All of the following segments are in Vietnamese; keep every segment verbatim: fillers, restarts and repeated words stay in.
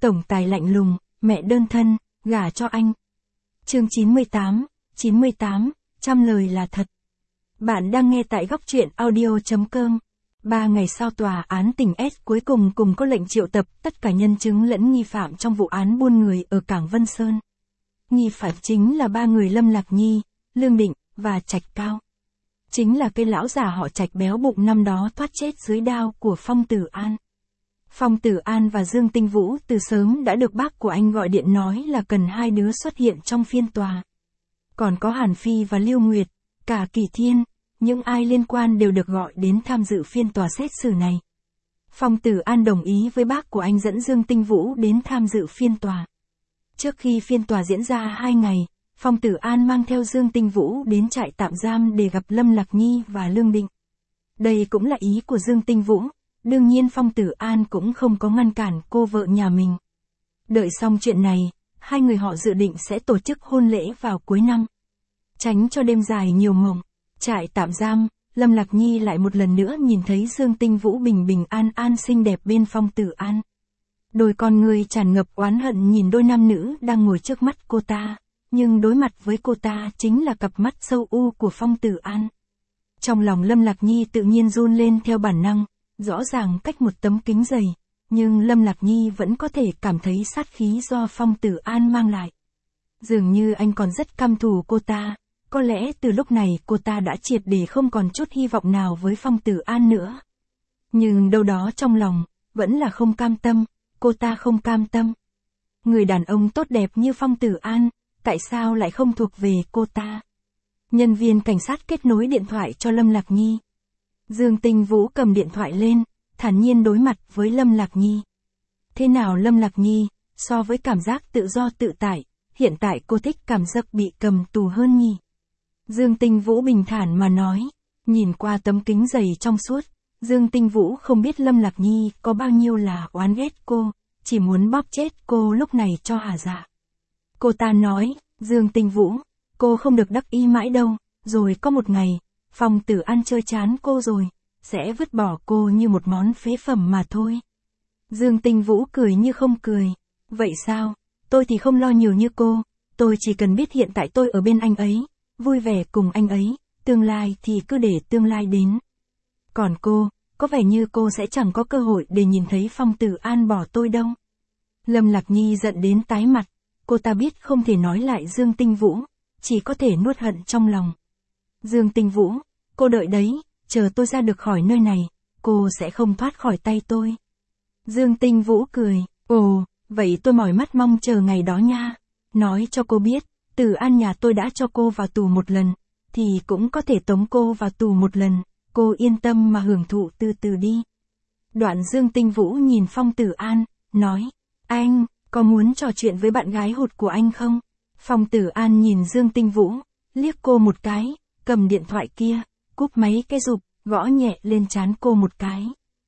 tổng tài lạnh lùng, mẹ đơn thân, gả cho anh. Chương chín mươi tám, chín mươi tám, trăm lời là thật. Bạn đang nghe tại góc truyện audio.com. Ba ngày sau tòa án tỉnh S cuối cùng cùng có lệnh triệu tập tất cả nhân chứng lẫn nghi phạm trong vụ án buôn người ở cảng Vân Sơn. Nghi phạm chính là ba người Lâm Lạc Nhi, Lương Định và Trạch Cao. Chính là cây lão già họ Trạch béo bụng năm đó thoát chết dưới đao của Phong Tử An. Phong Tử An và Dương Tinh Vũ từ sớm đã được bác của anh gọi điện nói là cần hai đứa xuất hiện trong phiên tòa. Còn có Hàn Phi và Lưu Nguyệt, cả Kỳ Thiên, những ai liên quan đều được gọi đến tham dự phiên tòa xét xử này. Phong Tử An đồng ý với bác của anh dẫn Dương Tinh Vũ đến tham dự phiên tòa. Trước khi phiên tòa diễn ra hai ngày, Phong Tử An mang theo Dương Tinh Vũ đến trại tạm giam để gặp Lâm Lạc Nhi và Lương Định. Đây cũng là ý của Dương Tinh Vũ, đương nhiên Phong Tử An cũng không có ngăn cản cô vợ nhà mình. Đợi xong chuyện này, hai người họ dự định sẽ tổ chức hôn lễ vào cuối năm. Tránh cho đêm dài nhiều mộng, trại tạm giam, Lâm Lạc Nhi lại một lần nữa nhìn thấy Dương Tinh Vũ bình bình an an xinh đẹp bên Phong Tử An. Đôi con người tràn ngập oán hận nhìn đôi nam nữ đang ngồi trước mắt cô ta, nhưng đối mặt với cô ta chính là cặp mắt sâu u của Phong Tử An. Trong lòng Lâm Lạc Nhi tự nhiên run lên theo bản năng, rõ ràng cách một tấm kính dày, nhưng Lâm Lạc Nhi vẫn có thể cảm thấy sát khí do Phong Tử An mang lại. Dường như anh còn rất căm thù cô ta, có lẽ từ lúc này cô ta đã triệt để không còn chút hy vọng nào với Phong Tử An nữa. Nhưng đâu đó trong lòng, vẫn là không cam tâm, cô ta không cam tâm. Người đàn ông tốt đẹp như Phong Tử An, tại sao lại không thuộc về cô ta? Nhân viên cảnh sát kết nối điện thoại cho Lâm Lạc Nhi. Dương Tinh Vũ cầm điện thoại lên, thản nhiên đối mặt với Lâm Lạc Nhi. Thế nào Lâm Lạc Nhi, so với cảm giác tự do tự tại, hiện tại cô thích cảm giác bị cầm tù hơn nhỉ? Dương Tinh Vũ bình thản mà nói, nhìn qua tấm kính dày trong suốt, Dương Tinh Vũ không biết Lâm Lạc Nhi có bao nhiêu là oán ghét cô, chỉ muốn bóp chết cô lúc này cho hả dạ. Cô ta nói, Dương Tinh Vũ, cô không được đắc ý mãi đâu, rồi có một ngày, Phong Tử An chơi chán cô rồi, sẽ vứt bỏ cô như một món phế phẩm mà thôi. Dương Tinh Vũ cười như không cười, vậy sao, tôi thì không lo nhiều như cô, tôi chỉ cần biết hiện tại tôi ở bên anh ấy, vui vẻ cùng anh ấy, tương lai thì cứ để tương lai đến. Còn cô, có vẻ như cô sẽ chẳng có cơ hội để nhìn thấy Phong Tử An bỏ tôi đâu. Lâm Lạc Nhi giận đến tái mặt, cô ta biết không thể nói lại Dương Tinh Vũ, chỉ có thể nuốt hận trong lòng. Dương Tinh Vũ, cô đợi đấy, chờ tôi ra được khỏi nơi này, cô sẽ không thoát khỏi tay tôi. Dương Tinh Vũ cười, ồ, vậy tôi mỏi mắt mong chờ ngày đó nha. Nói cho cô biết, Tử An nhà tôi đã cho cô vào tù một lần, thì cũng có thể tống cô vào tù một lần, cô yên tâm mà hưởng thụ từ từ đi. Đoạn Dương Tinh Vũ nhìn Phong Tử An, nói, anh, có muốn trò chuyện với bạn gái hụt của anh không? Phong Tử An nhìn Dương Tinh Vũ, liếc cô một cái, cầm điện thoại kia, cúp máy cái rụp, gõ nhẹ lên trán cô một cái.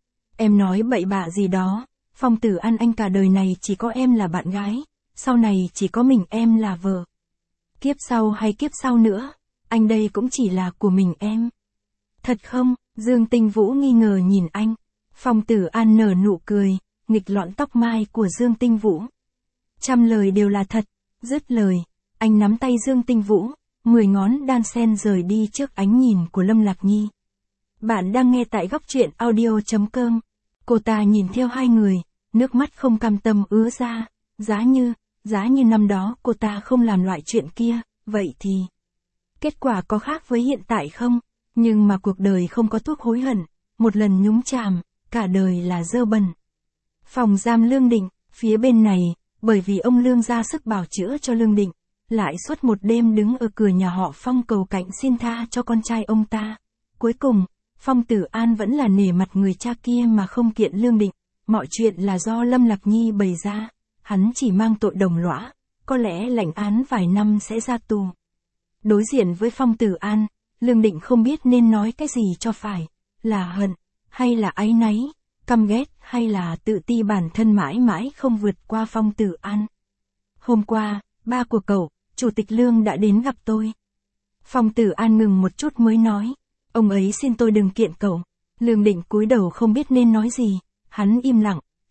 Em nói bậy bạ gì đó, Phong Tử An anh cả đời này chỉ có em là bạn gái, sau này chỉ có mình em là vợ. Kiếp sau hay kiếp sau nữa, anh đây cũng chỉ là của mình em. Thật không? Dương Tinh Vũ nghi ngờ nhìn anh. Phong Tử An nở nụ cười, nghịch lọn tóc mai của Dương Tinh Vũ. Trăm lời đều là thật, dứt lời, anh nắm tay Dương Tinh Vũ, mười ngón đan sen rời đi trước ánh nhìn của Lâm Lạc Nhi. Bạn đang nghe tại góc truyện audio.com. Cô ta nhìn theo hai người, nước mắt không cam tâm ứa ra, giá như, giá như năm đó cô ta không làm loại chuyện kia, vậy thì kết quả có khác với hiện tại không? Nhưng mà cuộc đời không có thuốc hối hận, một lần nhúng chàm, cả đời là dơ bẩn. Phòng giam Lương Định, phía bên này, bởi vì ông Lương ra sức bào chữa cho Lương Định, lại suốt một đêm đứng ở cửa nhà họ Phong cầu cạnh xin tha cho con trai ông ta. Cuối cùng, Phong Tử An vẫn là nể mặt người cha kia mà không kiện Lương Định, mọi chuyện là do Lâm Lạc Nhi bày ra, hắn chỉ mang tội đồng lõa, có lẽ lãnh án vài năm sẽ ra tù. Đối diện với Phong Tử An, Lương Định không biết nên nói cái gì cho phải, là hận, hay là áy náy, căm ghét hay là tự ti bản thân mãi mãi không vượt qua Phong Tử An. Hôm qua, ba của cậu, Chủ tịch Lương đã đến gặp tôi. Phong Tử An ngừng một chút mới nói, ông ấy xin tôi đừng kiện cậu. Lương Định cúi đầu không biết nên nói gì, hắn im lặng,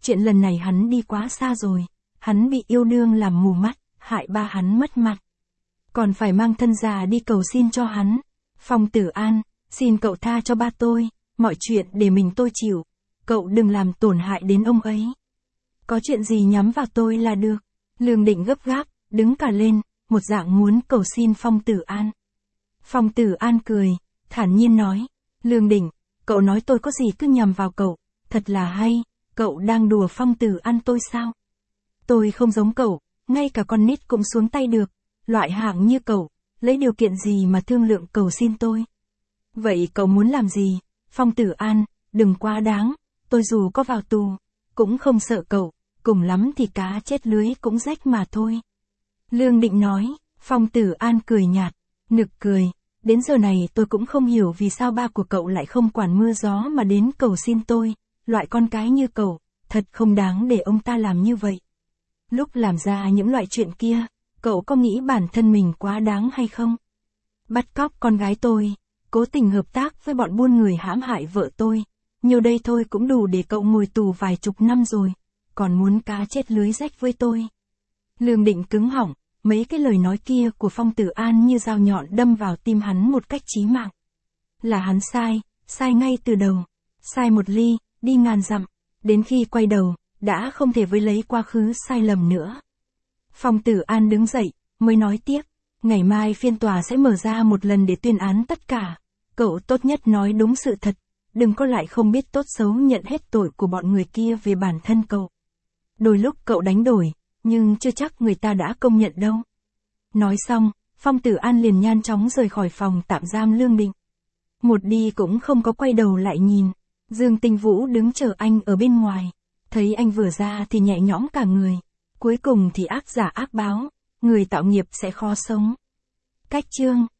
chuyện lần này hắn đi quá xa rồi, hắn bị yêu đương làm mù mắt, hại ba hắn mất mặt. Còn phải mang thân già đi cầu xin cho hắn. Phong Tử An, xin cậu tha cho ba tôi, mọi chuyện để mình tôi chịu, cậu đừng làm tổn hại đến ông ấy. Có chuyện gì nhắm vào tôi là được. Lương Định gấp gáp, đứng cả lên, một dạng muốn cầu xin Phong Tử An. Phong Tử An cười, thản nhiên nói, Lương Định, cậu nói tôi có gì cứ nhằm vào cậu, thật là hay, cậu đang đùa Phong Tử An tôi sao? Tôi không giống cậu, ngay cả con nít cũng xuống tay được, loại hạng như cậu, lấy điều kiện gì mà thương lượng cầu xin tôi? Vậy cậu muốn làm gì? Phong Tử An, đừng quá đáng, tôi dù có vào tù, cũng không sợ cậu, cùng lắm thì cá chết lưới cũng rách mà thôi. Lương Định nói. Phong Tử An cười nhạt, nực cười, đến giờ này tôi cũng không hiểu vì sao ba của cậu lại không quản mưa gió mà đến cầu xin tôi, loại con cái như cậu, thật không đáng để ông ta làm như vậy. Lúc làm ra những loại chuyện kia, cậu có nghĩ bản thân mình quá đáng hay không? Bắt cóc con gái tôi, cố tình hợp tác với bọn buôn người hãm hại vợ tôi, nhiều đây thôi cũng đủ để cậu ngồi tù vài chục năm rồi, còn muốn cá chết lưới rách với tôi. Lương Định cứng họng, mấy cái lời nói kia của Phong Tử An như dao nhọn đâm vào tim hắn một cách chí mạng. Là hắn sai, sai ngay từ đầu, sai một ly, đi ngàn dặm, đến khi quay đầu, đã không thể với lấy quá khứ sai lầm nữa. Phong Tử An đứng dậy, mới nói tiếp, ngày mai phiên tòa sẽ mở ra một lần để tuyên án tất cả, cậu tốt nhất nói đúng sự thật, đừng có lại không biết tốt xấu nhận hết tội của bọn người kia về bản thân cậu. Đôi lúc cậu đánh đổi, nhưng chưa chắc người ta đã công nhận đâu. Nói xong, Phong Tử An liền nhanh chóng rời khỏi phòng tạm giam Lương Định. Một đi cũng không có quay đầu lại nhìn, Dương Tinh Vũ đứng chờ anh ở bên ngoài, thấy anh vừa ra thì nhẹ nhõm cả người, cuối cùng thì ác giả ác báo, người tạo nghiệp sẽ khó sống. Cách chương